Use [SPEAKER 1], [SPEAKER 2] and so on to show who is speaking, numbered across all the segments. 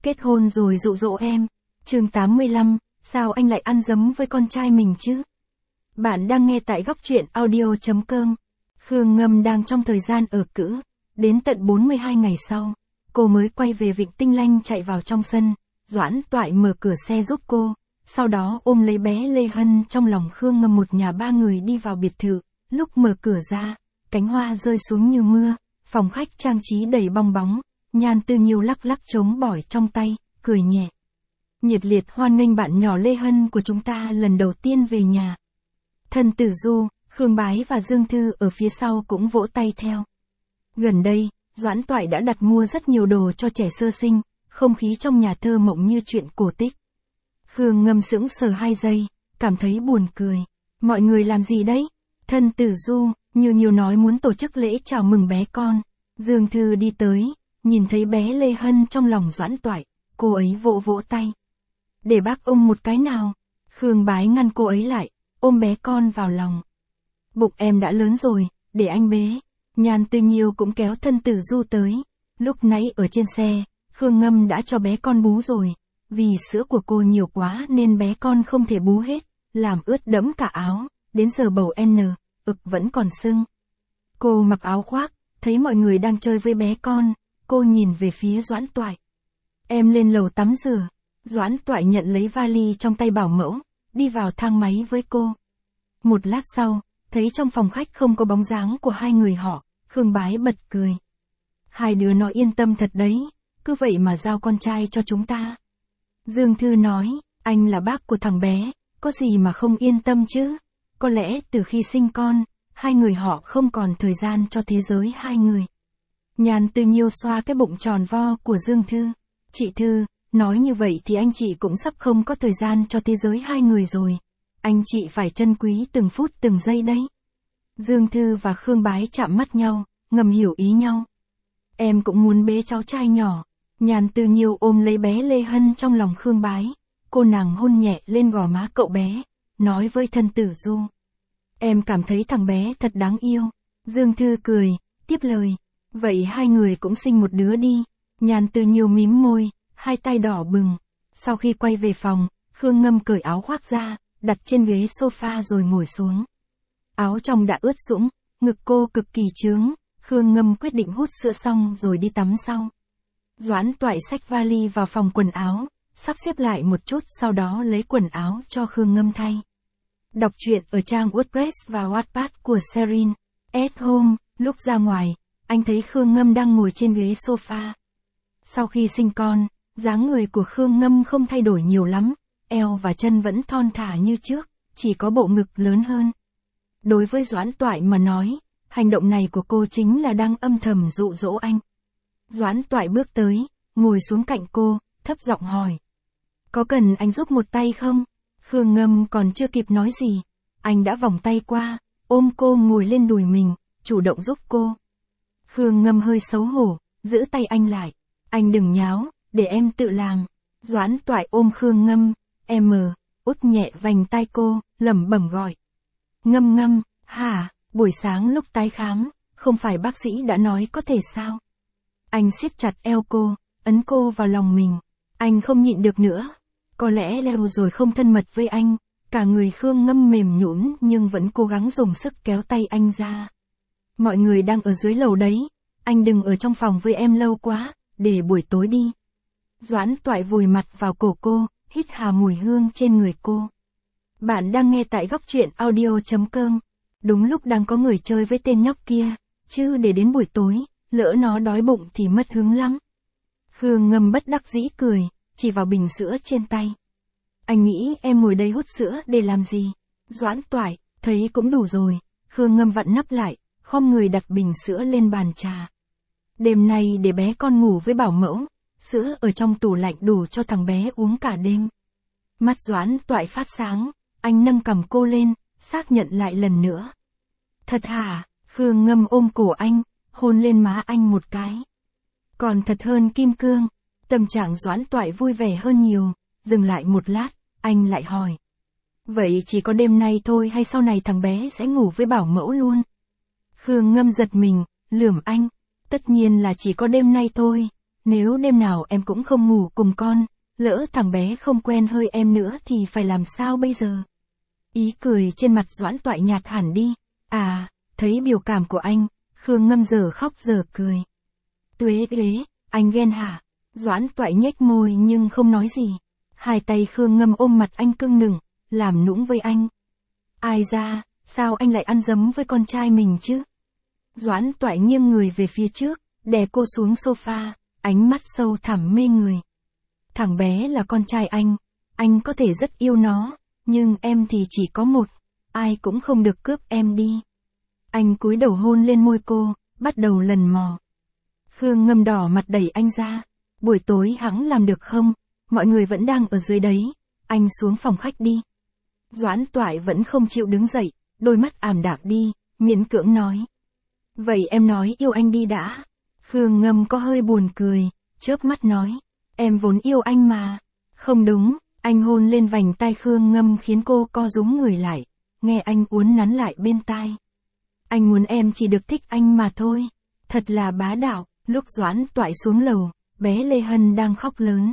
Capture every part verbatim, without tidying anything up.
[SPEAKER 1] Kết hôn rồi dụ dỗ em. Chương tám mươi lăm, sao anh lại ăn dấm với con trai mình chứ? Bạn đang nghe tại góc truyện audio chấm com. Khương Ngâm đang trong thời gian ở cữ. Đến tận bốn mươi hai ngày sau, cô mới quay về Vịnh Tinh Lanh chạy vào trong sân. Doãn Toại mở cửa xe giúp cô. Sau đó ôm lấy bé Lê Hân trong lòng Khương Ngâm, một nhà ba người đi vào biệt thự. Lúc mở cửa ra, cánh hoa rơi xuống như mưa. Phòng khách trang trí đầy bong bóng. Nhan Tư Nhiêu lắc lắc trống bỏi trong tay, cười nhẹ. Nhiệt liệt hoan nghênh bạn nhỏ Lê Hân của chúng ta lần đầu tiên về nhà. Thân Tử Du, Khương Bái và Dương Thư ở phía sau cũng vỗ tay theo. Gần đây, Doãn Toại đã đặt mua rất nhiều đồ cho trẻ sơ sinh, không khí trong nhà thơ mộng như chuyện cổ tích. Khương Ngâm sững sờ hai giây, cảm thấy buồn cười. Mọi người làm gì đấy? Thân Tử Du, Như Nhiêu nói muốn tổ chức lễ chào mừng bé con. Dương Thư đi tới, nhìn thấy bé Lê Hân trong lòng Doãn Toại, cô ấy vỗ vỗ tay. Để bác ôm một cái nào. Khương Bái ngăn cô ấy lại, ôm bé con vào lòng. Bụng em đã lớn rồi, để anh bế. Nhan Tư Nhiêu cũng kéo Thân Tử Du tới. Lúc nãy ở trên xe, Khương Ngâm đã cho bé con bú rồi. Vì sữa của cô nhiều quá nên bé con không thể bú hết, làm ướt đẫm cả áo, đến giờ bầu N, ực vẫn còn sưng. Cô mặc áo khoác, thấy mọi người đang chơi với bé con, cô nhìn về phía Doãn Toại. Em lên lầu tắm rửa. Doãn Toại nhận lấy vali trong tay bảo mẫu, đi vào thang máy với cô. Một lát sau, thấy trong phòng khách không có bóng dáng của hai người họ, Khương Bái bật cười. Hai đứa nó yên tâm thật đấy, cứ vậy mà giao con trai cho chúng ta. Dương Thư nói, anh là bác của thằng bé, có gì mà không yên tâm chứ? Có lẽ từ khi sinh con, hai người họ không còn thời gian cho thế giới hai người. Nhan Tư Nhiêu xoa cái bụng tròn vo của Dương Thư. Chị Thư, nói như vậy thì anh chị cũng sắp không có thời gian cho thế giới hai người rồi. Anh chị phải trân quý từng phút từng giây đấy. Dương Thư và Khương Bái chạm mắt nhau, ngầm hiểu ý nhau. Em cũng muốn bế cháu trai nhỏ. Nhan Tư Nhiêu ôm lấy bé Lê Hân trong lòng Khương Bái. Cô nàng hôn nhẹ lên gò má cậu bé, nói với Thân Tử Du. Em cảm thấy thằng bé thật đáng yêu. Dương Thư cười, tiếp lời. Vậy hai người cũng sinh một đứa đi. Nhan Tư Nhiêu mím môi, hai tay đỏ bừng. Sau khi quay về phòng, Khương Ngâm cởi áo khoác ra, đặt trên ghế sofa rồi ngồi xuống. Áo trong đã ướt sũng, ngực cô cực kỳ chướng. Khương Ngâm quyết định hút sữa xong rồi đi tắm sau. Doãn Toại xách vali vào phòng quần áo, sắp xếp lại một chút, sau đó lấy quần áo cho Khương Ngâm thay. Đọc truyện ở trang WordPress và Wattpad của Serin. At home, lúc ra ngoài, anh thấy Khương Ngâm đang ngồi trên ghế sofa. Sau khi sinh con, dáng người của Khương Ngâm không thay đổi nhiều lắm, eo và chân vẫn thon thả như trước, chỉ có bộ ngực lớn hơn. Đối với Doãn Toại mà nói, hành động này của cô chính là đang âm thầm dụ dỗ anh. Doãn Toại bước tới, ngồi xuống cạnh cô, thấp giọng hỏi. Có cần anh giúp một tay không? Khương Ngâm còn chưa kịp nói gì, anh đã vòng tay qua, ôm cô ngồi lên đùi mình, chủ động giúp cô. Khương Ngâm hơi xấu hổ, giữ tay anh lại. Anh đừng nháo, để em tự làm. Doãn Toại ôm Khương Ngâm, em mờ, út nhẹ vành tai cô, lẩm bẩm gọi. Ngâm Ngâm, hả, buổi sáng lúc tái khám, không phải bác sĩ đã nói có thể sao? Anh siết chặt eo cô, ấn cô vào lòng mình. Anh không nhịn được nữa. Có lẽ lâu rồi không thân mật với anh. Cả người Khương Ngâm mềm nhũn nhưng vẫn cố gắng dùng sức kéo tay anh ra. Mọi người đang ở dưới lầu đấy. Anh đừng ở trong phòng với em lâu quá, để buổi tối đi. Doãn Toại vùi mặt vào cổ cô, hít hà mùi hương trên người cô. Bạn đang nghe tại góc truyện audio chấm com. Đúng lúc đang có người chơi với tên nhóc kia, chứ để đến buổi tối, lỡ nó đói bụng thì mất hứng lắm. Khương Ngâm bất đắc dĩ cười, chỉ vào bình sữa trên tay. Anh nghĩ em ngồi đây hút sữa để làm gì? Doãn Toại, thấy cũng đủ rồi. Khương Ngâm vặn nắp lại, khom người đặt bình sữa lên bàn trà. Đêm nay để bé con ngủ với bảo mẫu, sữa ở trong tủ lạnh đủ cho thằng bé uống cả đêm. Mắt Doãn Toại phát sáng, anh nâng cằm cô lên, xác nhận lại lần nữa. Thật hả? Khương Ngâm ôm cổ anh, hôn lên má anh một cái. Còn thật hơn kim cương. Tâm trạng Doãn Toại vui vẻ hơn nhiều, dừng lại một lát, anh lại hỏi. Vậy chỉ có đêm nay thôi hay sau này thằng bé sẽ ngủ với bảo mẫu luôn? Khương Ngâm giật mình, lườm anh. Tất nhiên là chỉ có đêm nay thôi. Nếu đêm nào em cũng không ngủ cùng con, lỡ thằng bé không quen hơi em nữa thì phải làm sao bây giờ? Ý cười trên mặt Doãn Toại nhạt hẳn đi. À, thấy biểu cảm của anh, Khương Ngâm giờ khóc giờ cười. Tuế tuế, anh ghen hả? Doãn Toại nhếch môi nhưng không nói gì. Hai tay Khương Ngâm ôm mặt anh cưng nựng, làm nũng với anh. Ai ra, sao anh lại ăn dấm với con trai mình chứ? Doãn Toại nghiêng người về phía trước, đè cô xuống sofa, ánh mắt sâu thẳm mê người. Thằng bé là con trai anh, anh có thể rất yêu nó, nhưng em thì chỉ có một, ai cũng không được cướp em đi. Anh cúi đầu hôn lên môi cô, bắt đầu lần mò. Khương Ngâm đỏ mặt đẩy anh ra. Buổi tối hắn làm được không? Mọi người vẫn đang ở dưới đấy. Anh xuống phòng khách đi. Doãn Toại vẫn không chịu đứng dậy, đôi mắt ảm đạm đi, miễn cưỡng nói. Vậy em nói yêu anh đi đã. Khương Ngâm có hơi buồn cười, chớp mắt nói. Em vốn yêu anh mà. Không đúng, anh hôn lên vành tai Khương Ngâm khiến cô co rúm người lại, nghe anh uốn nắn lại bên tai. Anh muốn em chỉ được thích anh mà thôi. Thật là bá đạo. Lúc Doãn Toại xuống lầu, bé Lê Hân đang khóc lớn.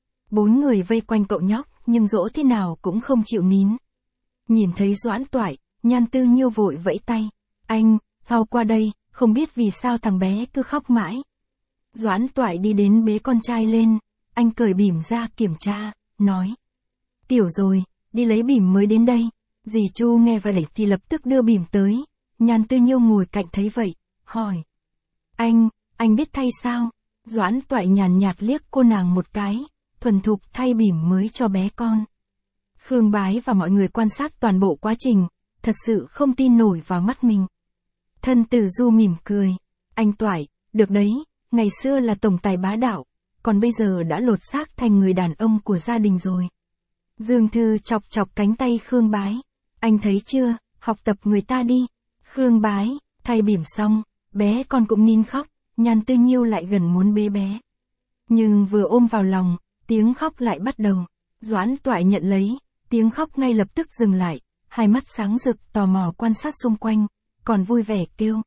[SPEAKER 1] Bốn người vây quanh cậu nhóc, nhưng dỗ thế nào cũng không chịu nín. Nhìn thấy Doãn Toại, Nhan Tư Nhiêu vội vẫy tay. Anh, mau qua đây, không biết vì sao thằng bé cứ khóc mãi. Doãn Toại đi đến bế con trai lên, anh cởi bỉm ra kiểm tra, nói. Tiểu rồi, đi lấy bỉm mới đến đây. Dì Chu nghe vậy thì lập tức đưa bỉm tới. Nhan Tư Nhiêu ngồi cạnh thấy vậy, hỏi. Anh, anh biết thay sao? Doãn Toại nhàn nhạt liếc cô nàng một cái, thuần thục thay bỉm mới cho bé con. Khương Bái và mọi người quan sát toàn bộ quá trình, thật sự không tin nổi vào mắt mình. Thân Tử Du mỉm cười. Anh Toại, được đấy, ngày xưa là tổng tài bá đạo, còn bây giờ đã lột xác thành người đàn ông của gia đình rồi. Dương Thư chọc chọc cánh tay Khương Bái. Anh thấy chưa, học tập người ta đi. Khương Bái, thay bỉm xong, bé con cũng nín khóc, Nhan Tư Nhiêu lại gần muốn bế bé. Nhưng vừa ôm vào lòng, tiếng khóc lại bắt đầu. Doãn Toại nhận lấy, tiếng khóc ngay lập tức dừng lại, hai mắt sáng rực tò mò quan sát xung quanh, còn vui vẻ kêu.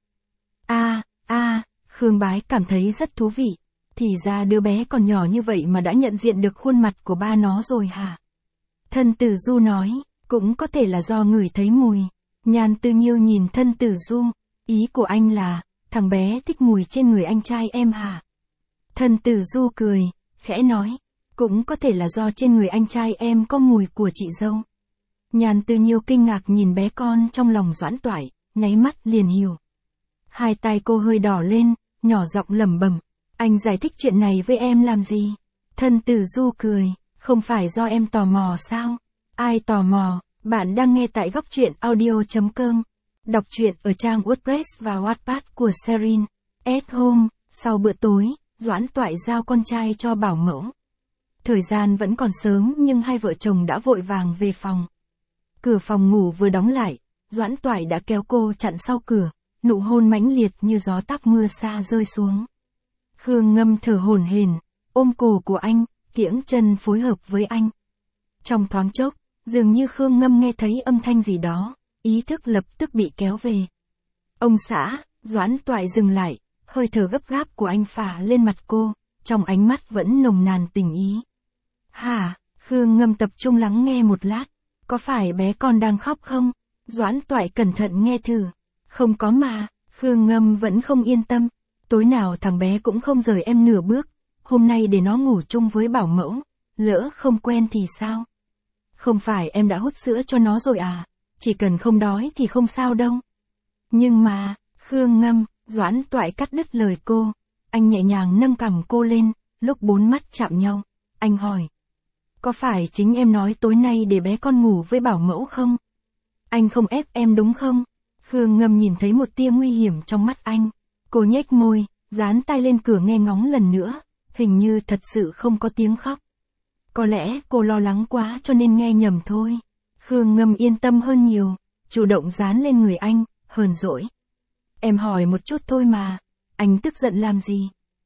[SPEAKER 1] A, a, Khương Bái cảm thấy rất thú vị. Thì ra đứa bé còn nhỏ như vậy mà đã nhận diện được khuôn mặt của ba nó rồi hả? Thân Tử Du nói, cũng có thể là do ngửi thấy mùi. Nhan Tư Nhiêu nhìn Thân Tử Du, ý của anh là, thằng bé thích mùi trên người anh trai em hả? Thân Tử Du cười, khẽ nói, cũng có thể là do trên người anh trai em có mùi của chị dâu. Nhan Tư Nhiêu kinh ngạc nhìn bé con trong lòng Doãn Toại, nháy mắt liền hiểu. Hai tay cô hơi đỏ lên, nhỏ giọng lẩm bẩm, anh giải thích chuyện này với em làm gì? Thân Tử Du cười, không phải do em tò mò sao? Ai tò mò? Bạn đang nghe tại góc truyện audio chấm com. Đọc truyện ở trang WordPress và Wattpad của Serin. At home, sau bữa tối, Doãn Toại giao con trai cho bảo mẫu. Thời gian vẫn còn sớm nhưng hai vợ chồng đã vội vàng về phòng. Cửa phòng ngủ vừa đóng lại, Doãn Toại đã kéo cô chặn sau cửa, nụ hôn mãnh liệt như gió táp mưa xa rơi xuống. Khương Ngâm thở hổn hển, ôm cổ của anh, kiễng chân phối hợp với anh. Trong thoáng chốc, dường như Khương Ngâm nghe thấy âm thanh gì đó, ý thức lập tức bị kéo về. Ông xã, Doãn Toại dừng lại, hơi thở gấp gáp của anh phả lên mặt cô, trong ánh mắt vẫn nồng nàn tình ý. Hả? Khương Ngâm tập trung lắng nghe một lát, có phải bé con đang khóc không? Doãn Toại cẩn thận nghe thử. Không có mà, Khương Ngâm vẫn không yên tâm. Tối nào thằng bé cũng không rời em nửa bước, hôm nay để nó ngủ chung với bảo mẫu, lỡ không quen thì sao? Không phải em đã hút sữa cho nó rồi à? Chỉ cần không đói thì không sao đâu. Nhưng mà, Khương Ngâm, Doãn Toại cắt đứt lời cô. Anh nhẹ nhàng nâng cằm cô lên, lúc bốn mắt chạm nhau. Anh hỏi. Có phải chính em nói tối nay để bé con ngủ với bảo mẫu không? Anh không ép em đúng không? Khương Ngâm nhìn thấy một tia nguy hiểm trong mắt anh. Cô nhếch môi, dán tay lên cửa nghe ngóng lần nữa. Hình như thật sự không có tiếng khóc. Có lẽ cô lo lắng quá cho nên nghe nhầm thôi. Khương Ngâm yên tâm hơn nhiều, chủ động dán lên người anh, hờn dỗi. Em hỏi một chút thôi mà, anh tức giận làm gì?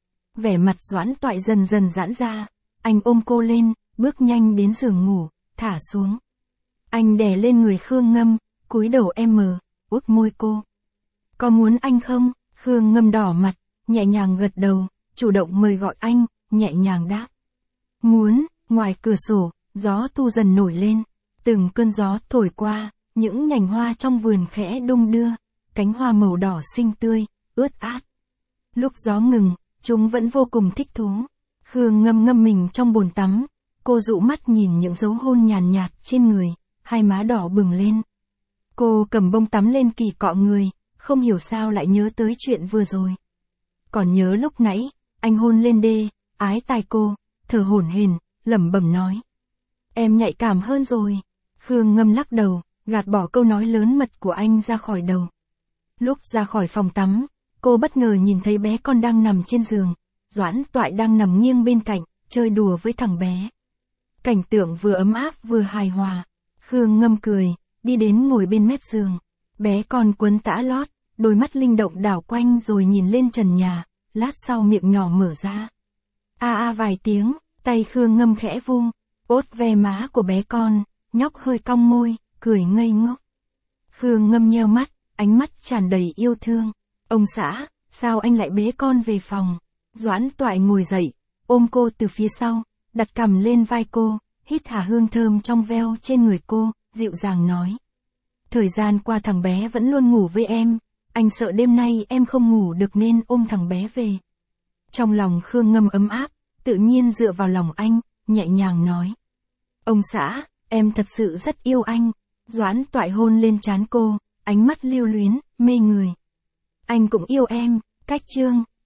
[SPEAKER 1] Vẻ mặt Doãn Toại dần dần giãn ra, anh ôm cô lên, bước nhanh đến giường ngủ, thả xuống. Anh đè lên người Khương Ngâm, cúi đầu em mờ, út môi cô. Có muốn anh không? Khương Ngâm đỏ mặt, nhẹ nhàng gật đầu, chủ động mời gọi anh, nhẹ nhàng đáp. Muốn. Ngoài cửa sổ, gió thu dần nổi lên, từng cơn gió thổi qua, những nhành hoa trong vườn khẽ đung đưa, cánh hoa màu đỏ xinh tươi, ướt át. Lúc gió ngừng, chúng vẫn vô cùng thích thú. Khương Ngâm ngâm mình trong bồn tắm, cô dụ mắt nhìn những dấu hôn nhàn nhạt trên người, hai má đỏ bừng lên. Cô cầm bông tắm lên kỳ cọ người, không hiểu sao lại nhớ tới chuyện vừa rồi. Còn nhớ lúc nãy, anh hôn lên đê, ái tai cô, thở hổn hển, lẩm bẩm nói. Em nhạy cảm hơn rồi. Khương Ngâm lắc đầu, gạt bỏ câu nói lớn mật của anh ra khỏi đầu. Lúc ra khỏi phòng tắm, cô bất ngờ nhìn thấy bé con đang nằm trên giường, Doãn Toại đang nằm nghiêng bên cạnh, chơi đùa với thằng bé. Cảnh tượng vừa ấm áp vừa hài hòa. Khương Ngâm cười, đi đến ngồi bên mép giường. Bé con quấn tã lót, đôi mắt linh động đảo quanh rồi nhìn lên trần nhà, lát sau miệng nhỏ mở ra. A a vài tiếng, tay Khương Ngâm khẽ vung, ốt ve má của bé con, nhóc hơi cong môi, cười ngây ngốc. Khương Ngâm nheo mắt, ánh mắt tràn đầy yêu thương. Ông xã, sao anh lại bế con về phòng? Doãn Toại ngồi dậy, ôm cô từ phía sau, đặt cằm lên vai cô, hít hà hương thơm trong veo trên người cô, dịu dàng nói. Thời gian qua thằng bé vẫn luôn ngủ với em, anh sợ đêm nay em không ngủ được nên ôm thằng bé về. Trong lòng Khương Ngâm ấm áp, tự nhiên dựa vào lòng anh, nhẹ nhàng nói. Ông xã, em thật sự rất yêu anh. Doãn Toại hôn lên trán cô, ánh mắt lưu luyến, mê người. Anh cũng yêu em, Cách Chương.